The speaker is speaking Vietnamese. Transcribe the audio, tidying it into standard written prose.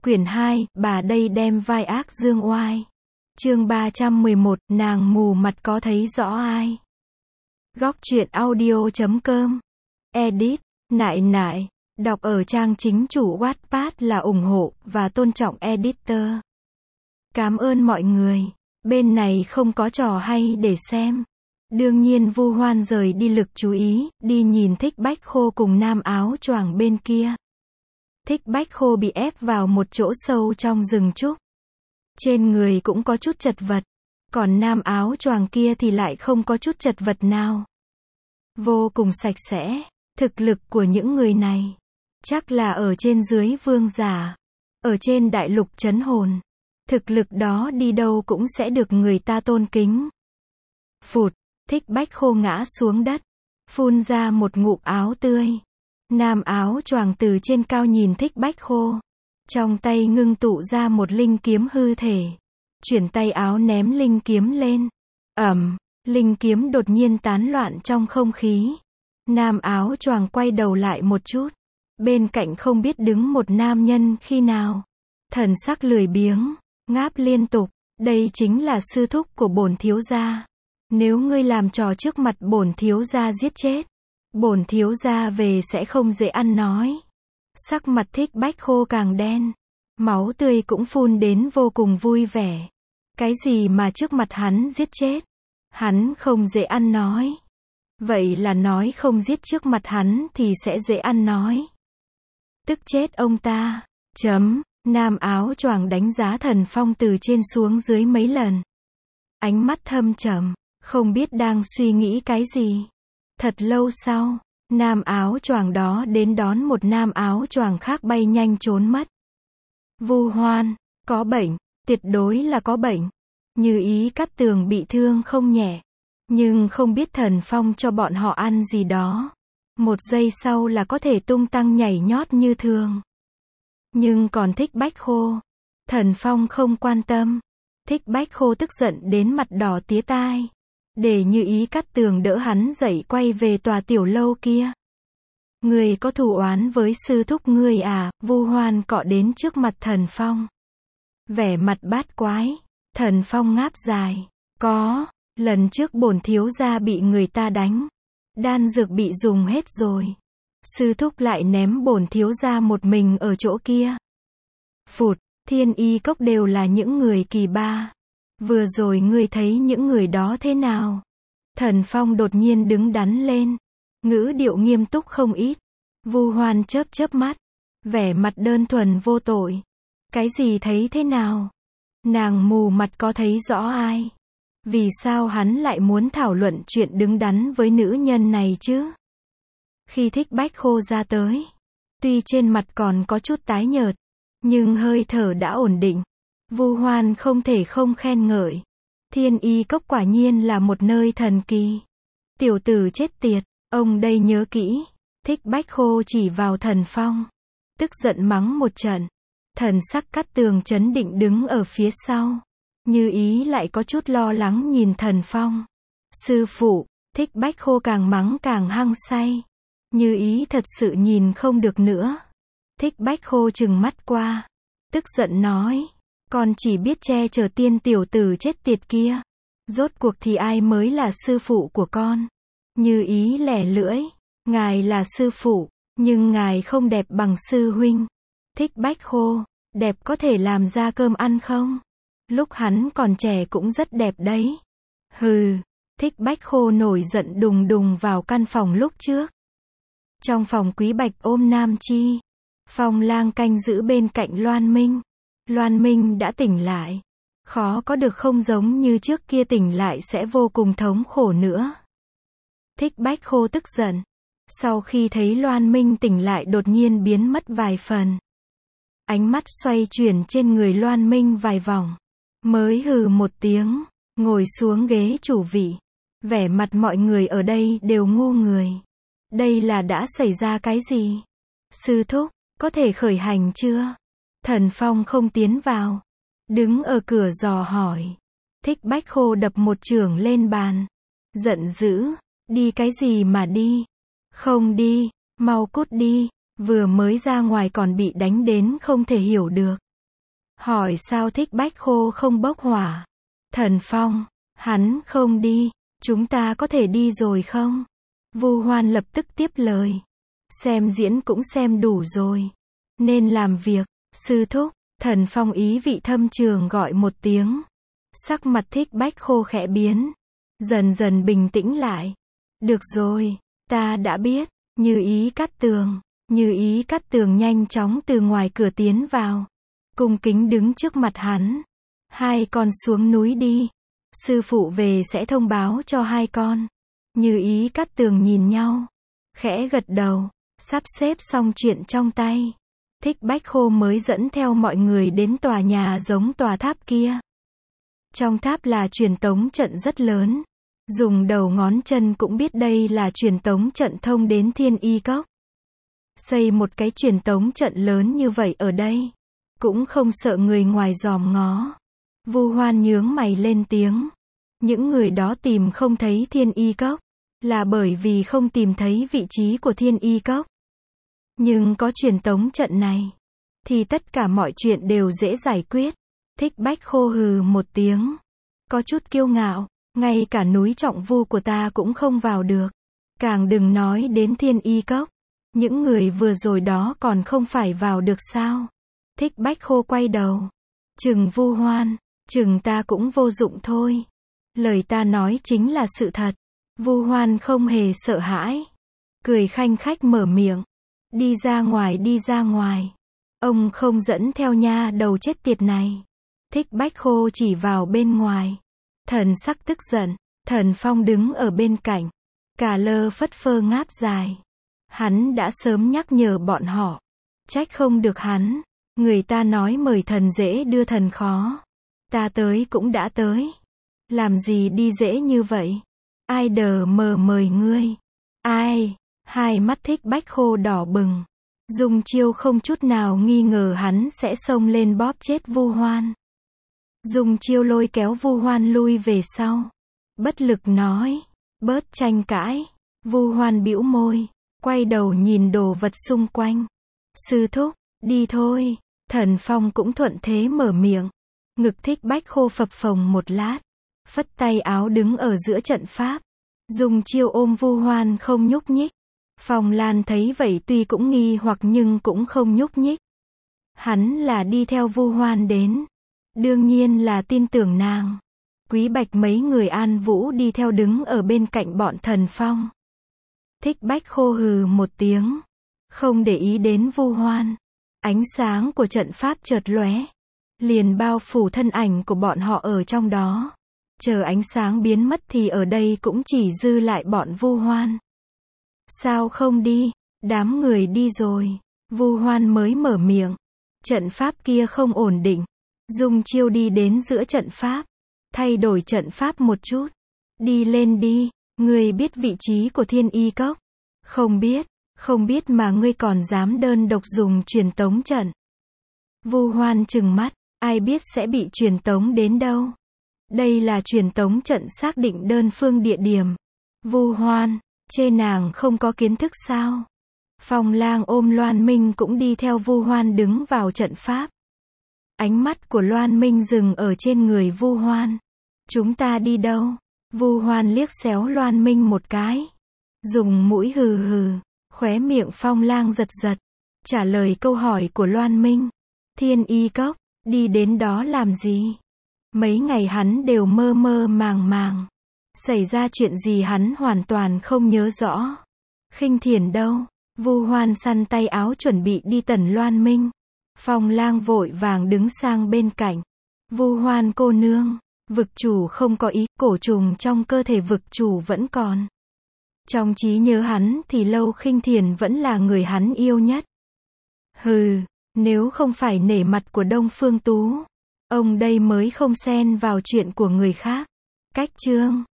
Quyển 2, bà đây đem vai ác dương oai. Chương 311, nàng mù mặt có thấy rõ ai? Góc truyện audio.com. Edit, nại nại. Đọc ở trang chính chủ Wattpad là ủng hộ và tôn trọng editor. Cảm ơn mọi người. Bên này không có trò hay để xem. Đương nhiên Vu Hoan rời đi lực chú ý, đi nhìn Thích Bách Khô cùng nam áo choàng bên kia. Thích Bách Khô bị ép vào một chỗ sâu trong rừng trúc. Trên người cũng có chút chật vật. Còn nam áo choàng kia thì lại không có chút chật vật nào. Vô cùng sạch sẽ. Thực lực của những người này chắc là ở trên dưới vương giả. Ở trên đại lục trấn hồn. Thực lực đó đi đâu cũng sẽ được người ta tôn kính. Phụt, Thích Bách Khô ngã xuống đất. Phun ra một ngụm áo tươi. Nam áo choàng từ trên cao nhìn Thích Bách Khô. Trong tay ngưng tụ ra một linh kiếm hư thể. Chuyển tay áo ném linh kiếm lên. Linh kiếm đột nhiên tán loạn trong không khí. Nam áo choàng quay đầu lại một chút. Bên cạnh không biết đứng một nam nhân khi nào. Thần sắc lười biếng, ngáp liên tục. Đây chính là sư thúc của bổn thiếu gia. Nếu ngươi làm trò trước mặt bổn thiếu gia giết chết, bổn thiếu gia về sẽ không dễ ăn nói. Sắc mặt Thích Bách Khô càng đen. Máu tươi cũng phun đến vô cùng vui vẻ. Cái gì mà trước mặt hắn giết chết? Hắn không dễ ăn nói. Vậy là nói không giết trước mặt hắn thì sẽ dễ ăn nói. Tức chết ông ta. Nam áo choàng đánh giá Thần Phong từ trên xuống dưới mấy lần. Ánh mắt thâm trầm, không biết đang suy nghĩ cái gì. Thật lâu sau, nam áo choàng đó đến đón một nam áo choàng khác bay nhanh trốn mất. Vu Hoan, có bệnh, tuyệt đối là có bệnh. Như Ý Cát Tường bị thương không nhẹ, nhưng không biết Thần Phong cho bọn họ ăn gì đó. Một giây sau là có thể tung tăng nhảy nhót như thường. Nhưng còn Thích Bách Khô, Thần Phong không quan tâm. Thích Bách Khô tức giận đến mặt đỏ tía tai. Để Như Ý Cát Tường đỡ hắn dậy quay về tòa tiểu lâu kia. Ngươi có thù oán với sư thúc ngươi à? Vu Hoan cọ đến trước mặt Thần Phong. Vẻ mặt bát quái. Thần Phong ngáp dài. Có, lần trước bổn thiếu gia bị người ta đánh. Đan dược bị dùng hết rồi. Sư thúc lại ném bổn thiếu gia một mình ở chỗ kia. Phụt, Thiên Y Cốc đều là những người kỳ ba. Vừa rồi ngươi thấy những người đó thế nào? Thần Phong đột nhiên đứng đắn lên. Ngữ điệu nghiêm túc không ít. Vu Hoan chớp chớp mắt. Vẻ mặt đơn thuần vô tội. Cái gì thấy thế nào? Nàng mù mặt có thấy rõ ai? Vì sao hắn lại muốn thảo luận chuyện đứng đắn với nữ nhân này chứ? Khi Thích Bách Khô ra tới, tuy trên mặt còn có chút tái nhợt, nhưng hơi thở đã ổn định. Vu Hoan không thể không khen ngợi. Thiên Y Cốc quả nhiên là một nơi thần kỳ. Tiểu tử chết tiệt, ông đây nhớ kỹ. Thích Bách Khô chỉ vào Thần Phong, tức giận mắng một trận. Thần sắc Cát Tường chấn định đứng ở phía sau. Như Ý lại có chút lo lắng nhìn Thần Phong. Sư phụ, Thích Bách Khô càng mắng càng hăng say. Như Ý thật sự nhìn không được nữa. Thích Bách Khô trừng mắt qua, tức giận nói. Con chỉ biết che chở tiên tiểu tử chết tiệt kia. Rốt cuộc thì ai mới là sư phụ của con? Như Ý lẻ lưỡi. Ngài là sư phụ, nhưng ngài không đẹp bằng sư huynh. Thích Bách Khô, đẹp có thể làm ra cơm ăn không? Lúc hắn còn trẻ cũng rất đẹp đấy. Hừ, Thích Bách Khô nổi giận đùng đùng vào căn phòng lúc trước. Trong phòng Quý Bạch ôm Nam Chi. Phong Lang canh giữ bên cạnh Loan Minh. Loan Minh đã tỉnh lại. Khó có được không giống như trước kia tỉnh lại sẽ vô cùng thống khổ nữa. Thích Bách Khô tức giận. Sau khi thấy Loan Minh tỉnh lại đột nhiên biến mất vài phần. Ánh mắt xoay chuyển trên người Loan Minh vài vòng. Mới hừ một tiếng, ngồi xuống ghế chủ vị. Vẻ mặt mọi người ở đây đều ngu người. Đây là đã xảy ra cái gì? Sư thúc, có thể khởi hành chưa? Thần Phong không tiến vào. Đứng ở cửa dò hỏi. Thích Bách Khô đập một chưởng lên bàn. Giận dữ. Đi cái gì mà đi? Không đi, mau cút đi. Vừa mới ra ngoài còn bị đánh đến không thể hiểu được. hỏi sao Thích Bách Khô không bốc hỏa. Thần Phong, hắn không đi, chúng ta có thể đi rồi không? Vu Hoan lập tức tiếp lời. Xem diễn cũng xem đủ rồi. Nên làm việc, sư thúc. Thần Phong ý vị thâm trường gọi một tiếng. Sắc mặt Thích Bách Khô khẽ biến. Dần dần bình tĩnh lại. Được rồi, ta đã biết. Như Ý Cát Tường. Như Ý Cát Tường nhanh chóng từ ngoài cửa tiến vào. Cung kính đứng trước mặt hắn. Hai con xuống núi đi. Sư phụ về sẽ thông báo cho hai con. Như Ý Cát Tường nhìn nhau. Khẽ gật đầu. Sắp xếp xong chuyện trong tay. Thích Bách Khô mới dẫn theo mọi người đến tòa nhà giống tòa tháp kia. Trong tháp là truyền tống trận rất lớn. Dùng đầu ngón chân cũng biết đây là truyền tống trận thông đến Thiên Y Cốc. Xây một cái truyền tống trận lớn như vậy ở đây. Cũng không sợ người ngoài dòm ngó. Vu Hoan nhướng mày lên tiếng. Những người đó tìm không thấy Thiên Y Cốc. Là bởi vì không tìm thấy vị trí của Thiên Y Cốc. Nhưng có truyền tống trận này. Thì tất cả mọi chuyện đều dễ giải quyết. Thích Bách Khô hừ một tiếng. Có chút kiêu ngạo. Ngay cả núi Trọng Vu của ta cũng không vào được. Càng đừng nói đến Thiên Y Cốc. Những người vừa rồi đó còn không phải vào được sao? Thích Bách Khô quay đầu. Chừng Vu Hoan. Chừng ta cũng vô dụng thôi. Lời ta nói chính là sự thật. Vu Hoan không hề sợ hãi. Cười khanh khách mở miệng. Đi ra ngoài, đi ra ngoài. Ông không dẫn theo nha đầu chết tiệt này. Thích Bách Khô chỉ vào bên ngoài. Thần sắc tức giận. Thần Phong đứng ở bên cạnh. Cả lơ phất phơ ngáp dài. Hắn đã sớm nhắc nhở bọn họ. Trách không được hắn. Người ta nói mời thần dễ đưa thần khó. Ta tới cũng đã tới. Làm gì đi dễ như vậy? Ai đờ mờ mời ngươi? Ai? Hai mắt Thích Bách Khô đỏ bừng. Dung Chiêu không chút nào nghi ngờ hắn sẽ xông lên bóp chết Vu Hoan. Dung Chiêu lôi kéo Vu Hoan lui về sau. Bất lực nói. Bớt tranh cãi. Vu Hoan bĩu môi. Quay đầu nhìn đồ vật xung quanh. Sư thúc, đi thôi. Thần Phong cũng thuận thế mở miệng. Ngực Thích Bách Khô phập phồng một lát. Phất tay áo đứng ở giữa trận pháp. Dung Chiêu ôm Vu Hoan không nhúc nhích. Phong Lan thấy vậy tuy cũng nghi hoặc nhưng cũng không nhúc nhích. Hắn là đi theo Vu Hoan đến. Đương nhiên là tin tưởng nàng. Quý Bạch mấy người An Vũ đi theo đứng ở bên cạnh bọn Thần Phong. Thích Bách Khô hừ một tiếng. Không để ý đến Vu Hoan. Ánh sáng của trận pháp chợt lóe. Liền bao phủ thân ảnh của bọn họ ở trong đó. Chờ ánh sáng biến mất thì ở đây cũng chỉ dư lại bọn Vu Hoan. Sao không đi? Đám người đi rồi. Vu Hoan mới mở miệng. Trận pháp kia không ổn định. Dung Chiêu đi đến giữa trận pháp. Thay đổi trận pháp một chút. Đi lên đi. Ngươi biết vị trí của Thiên Y Cốc? Không biết. Không biết mà ngươi còn dám đơn độc dùng truyền tống trận. Vu Hoan trừng mắt. Ai biết sẽ bị truyền tống đến đâu? Đây là truyền tống trận xác định đơn phương địa điểm. Vu Hoan, chê nàng không có kiến thức sao? Phong Lang ôm Loan Minh cũng đi theo Vu Hoan đứng vào trận pháp. Ánh mắt của Loan Minh dừng ở trên người Vu Hoan. Chúng ta đi đâu? Vu Hoan liếc xéo Loan Minh một cái. Dùng mũi hừ hừ, khóe miệng Phong Lang giật giật. Trả lời câu hỏi của Loan Minh. Thiên Y Cốc, đi đến đó làm gì? Mấy ngày hắn đều mơ mơ màng màng. Xảy ra chuyện gì hắn hoàn toàn không nhớ rõ. Khinh Thiền đâu? Vu Hoan săn tay áo chuẩn bị đi tẩn Loan Minh. Phong Lang vội vàng đứng sang bên cạnh. Vu Hoan cô nương, vực chủ không có ý, cổ trùng trong cơ thể vực chủ vẫn còn. Trong trí nhớ hắn thì Lâu Khinh Thiền vẫn là người hắn yêu nhất. Hừ, nếu không phải nể mặt của Đông Phương Tú, ông đây mới không xen vào chuyện của người khác. Cách chương